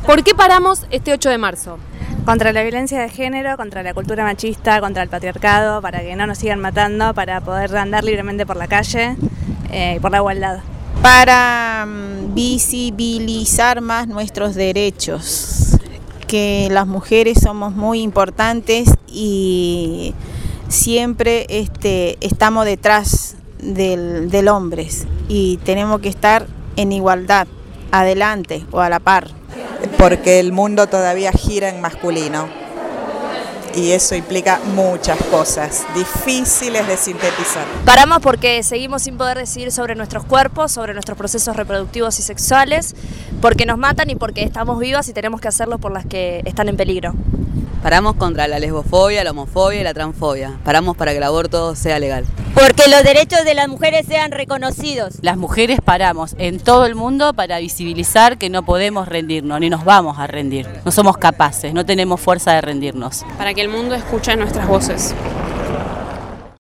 ¿Por qué paramos este 8 de marzo? Contra la violencia de género, contra la cultura machista, contra el patriarcado, para que no nos sigan matando, para poder andar libremente por la calle y por la igualdad. Para visibilizar más nuestros derechos, que las mujeres somos muy importantes y siempre estamos detrás del hombre y tenemos que estar en igualdad, adelante o a la par. Porque el mundo todavía gira en masculino y eso implica muchas cosas difíciles de sintetizar. Paramos porque seguimos sin poder decidir sobre nuestros cuerpos, sobre nuestros procesos reproductivos y sexuales, porque nos matan y porque estamos vivas y tenemos que hacerlo por las que están en peligro. Paramos contra la lesbofobia, la homofobia y la transfobia. Paramos para que el aborto sea legal. Porque los derechos de las mujeres sean reconocidos. Las mujeres paramos en todo el mundo para visibilizar que no podemos rendirnos, ni nos vamos a rendir. No somos capaces, no tenemos fuerza de rendirnos. Para que el mundo escuche nuestras voces.